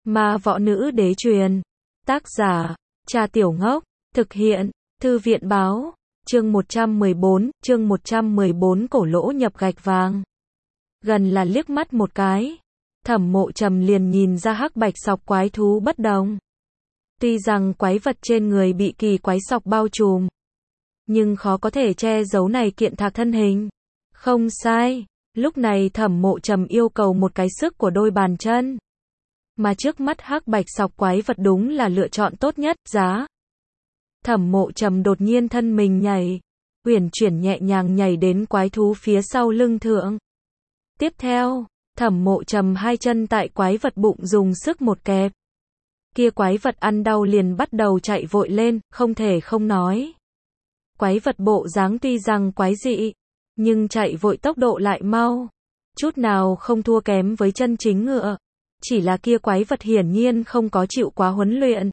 Ma võ nữ đế truyền. Tác giả, Trà Tiểu Ngốc. Thực hiện, Thư viện báo. Chương 114, cổ lỗ nhập gạch vàng. Gần là liếc mắt một cái, Thẩm Mộ Trầm liền nhìn ra hắc bạch sọc quái thú bất đồng. Tuy rằng quái vật trên người bị kỳ quái sọc bao trùm, nhưng khó có thể che giấu này kiện thạc thân hình. Không sai, lúc này Thẩm Mộ Trầm yêu cầu một cái sức của đôi bàn chân. Mà trước mắt hắc bạch sọc quái vật đúng là lựa chọn tốt nhất, giá. Thẩm Mộ Trầm đột nhiên thân mình nhảy, uyển chuyển nhẹ nhàng nhảy đến quái thú phía sau lưng thượng. Tiếp theo, Thẩm Mộ Trầm hai chân tại quái vật bụng dùng sức một kẹp. Kia quái vật ăn đau liền bắt đầu chạy vội lên, không thể không nói. Quái vật bộ dáng tuy rằng quái dị, nhưng chạy vội tốc độ lại mau, chút nào không thua kém với chân chính ngựa. Chỉ là kia quái vật hiển nhiên không có chịu quá huấn luyện.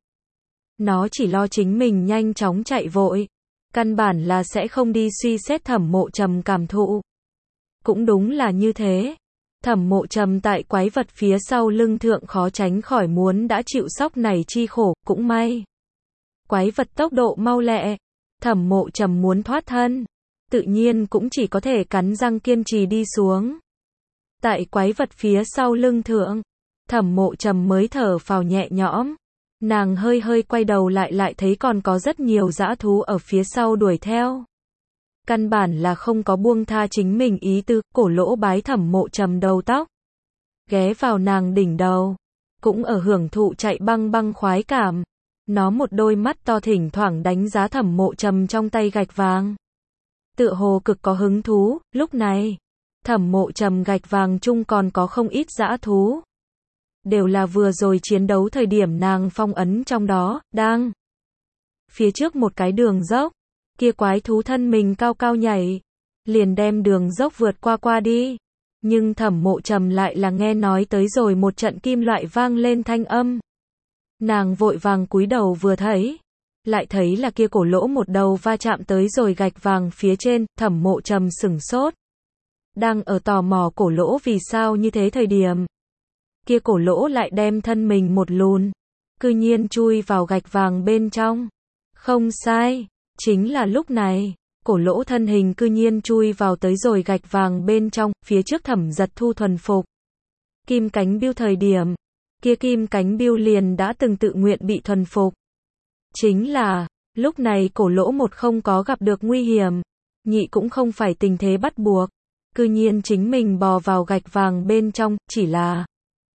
Nó chỉ lo chính mình nhanh chóng chạy vội, căn bản là sẽ không đi suy xét Thẩm Mộ Trầm cảm thụ. Cũng đúng là như thế. Thẩm Mộ Trầm tại quái vật phía sau lưng thượng khó tránh khỏi muốn đã chịu sóc này chi khổ, cũng may. Quái vật tốc độ mau lẹ, Thẩm Mộ Trầm muốn thoát thân, tự nhiên cũng chỉ có thể cắn răng kiên trì đi xuống. Tại quái vật phía sau lưng thượng, Thẩm Mộ Trầm mới thở phào nhẹ nhõm. Nàng hơi quay đầu lại thấy còn có rất nhiều dã thú ở phía sau đuổi theo. Căn bản là không có buông tha chính mình ý tư, cổ lỗ bái Thẩm Mộ Trầm đầu tóc, ghé vào nàng đỉnh đầu, cũng ở hưởng thụ chạy băng khoái cảm. Nó một đôi mắt to thỉnh thoảng đánh giá Thẩm Mộ Trầm trong tay gạch vàng, tựa hồ cực có hứng thú. Lúc này, Thẩm Mộ Trầm gạch vàng chung còn có không ít dã thú, đều là vừa rồi chiến đấu thời điểm nàng phong ấn trong đó. Đang phía trước một cái đường dốc, kia quái thú thân mình cao cao nhảy, liền đem đường dốc vượt qua đi. Nhưng Thẩm Mộ Trầm lại là nghe nói tới rồi một trận kim loại vang lên thanh âm. Nàng vội vàng cúi đầu vừa thấy, lại thấy là kia cổ lỗ một đầu va chạm tới rồi gạch vàng phía trên. Thẩm Mộ Trầm sửng sốt, đang ở tò mò cổ lỗ vì sao như thế thời điểm, kia cổ lỗ lại đem thân mình một lùn, cư nhiên chui vào gạch vàng bên trong. Không sai, chính là lúc này, cổ lỗ thân hình cư nhiên chui vào tới rồi gạch vàng bên trong. Phía trước Thẩm Giật Thu thuần phục Kim Cánh Biêu thời điểm, kia Kim Cánh Biêu liền đã từng tự nguyện bị thuần phục. Chính là, lúc này cổ lỗ một không có gặp được nguy hiểm, nhị cũng không phải tình thế bắt buộc, cư nhiên chính mình bò vào gạch vàng bên trong. Chỉ là,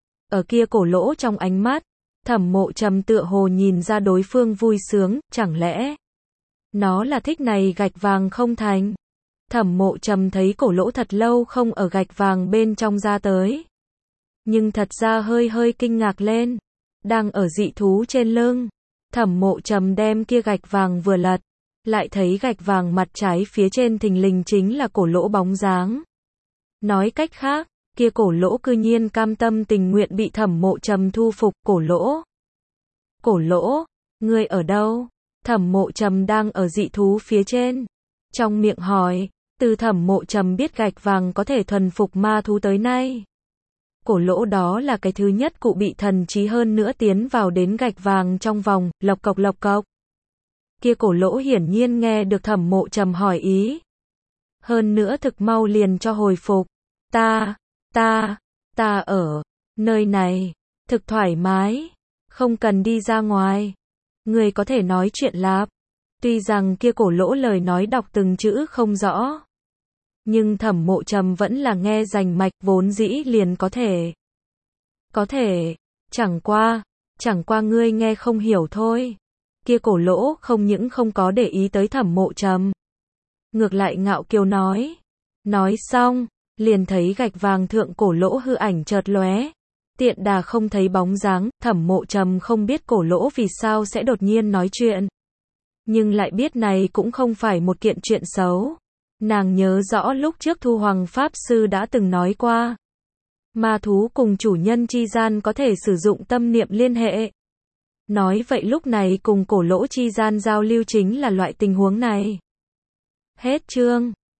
ở kia cổ lỗ trong ánh mắt, Thẩm Mộ Trầm tựa hồ nhìn ra đối phương vui sướng, chẳng lẽ nó là thích này gạch vàng không thành? Thẩm Mộ Trầm thấy cổ lỗ thật lâu không ở gạch vàng bên trong ra tới, nhưng thật ra hơi kinh ngạc lên. Đang ở dị thú trên lưng, Thẩm Mộ Trầm đem kia gạch vàng vừa lật, lại thấy gạch vàng mặt trái phía trên thình lình chính là cổ lỗ bóng dáng. Nói cách khác, kia cổ lỗ cư nhiên cam tâm tình nguyện bị Thẩm Mộ Trầm thu phục. Cổ lỗ, ngươi ở đâu? Thẩm Mộ Trầm đang ở dị thú phía trên, trong miệng hỏi. Từ Thẩm Mộ Trầm biết gạch vàng có thể thuần phục ma thú tới nay, cổ lỗ đó là cái thứ nhất cụ bị thần trí hơn nữa tiến vào đến gạch vàng trong vòng. Lộc cộc. Kia cổ lỗ hiển nhiên nghe được Thẩm Mộ Trầm hỏi ý, hơn nữa thực mau liền cho hồi phục. Ta ở nơi này, thực thoải mái, không cần đi ra ngoài. Người có thể nói chuyện lạp. Tuy rằng kia cổ lỗ lời nói đọc từng chữ không rõ, nhưng Thẩm Mộ Trầm vẫn là nghe rành mạch, vốn dĩ liền có thể, chẳng qua ngươi nghe không hiểu thôi. Kia cổ lỗ không những không có để ý tới Thẩm Mộ Trầm, ngược lại ngạo kiều nói. Nói xong, liền thấy gạch vàng thượng cổ lỗ hư ảnh chợt lóe, tiện đà không thấy bóng dáng. Thẩm Mộ Trầm không biết cổ lỗ vì sao sẽ đột nhiên nói chuyện, nhưng lại biết này cũng không phải một kiện chuyện xấu. Nàng nhớ rõ lúc trước Thu Hoàng Pháp Sư đã từng nói qua, ma thú cùng chủ nhân chi gian có thể sử dụng tâm niệm liên hệ. Nói vậy lúc này cùng cổ lỗ chi gian giao lưu chính là loại tình huống này. Hết chương.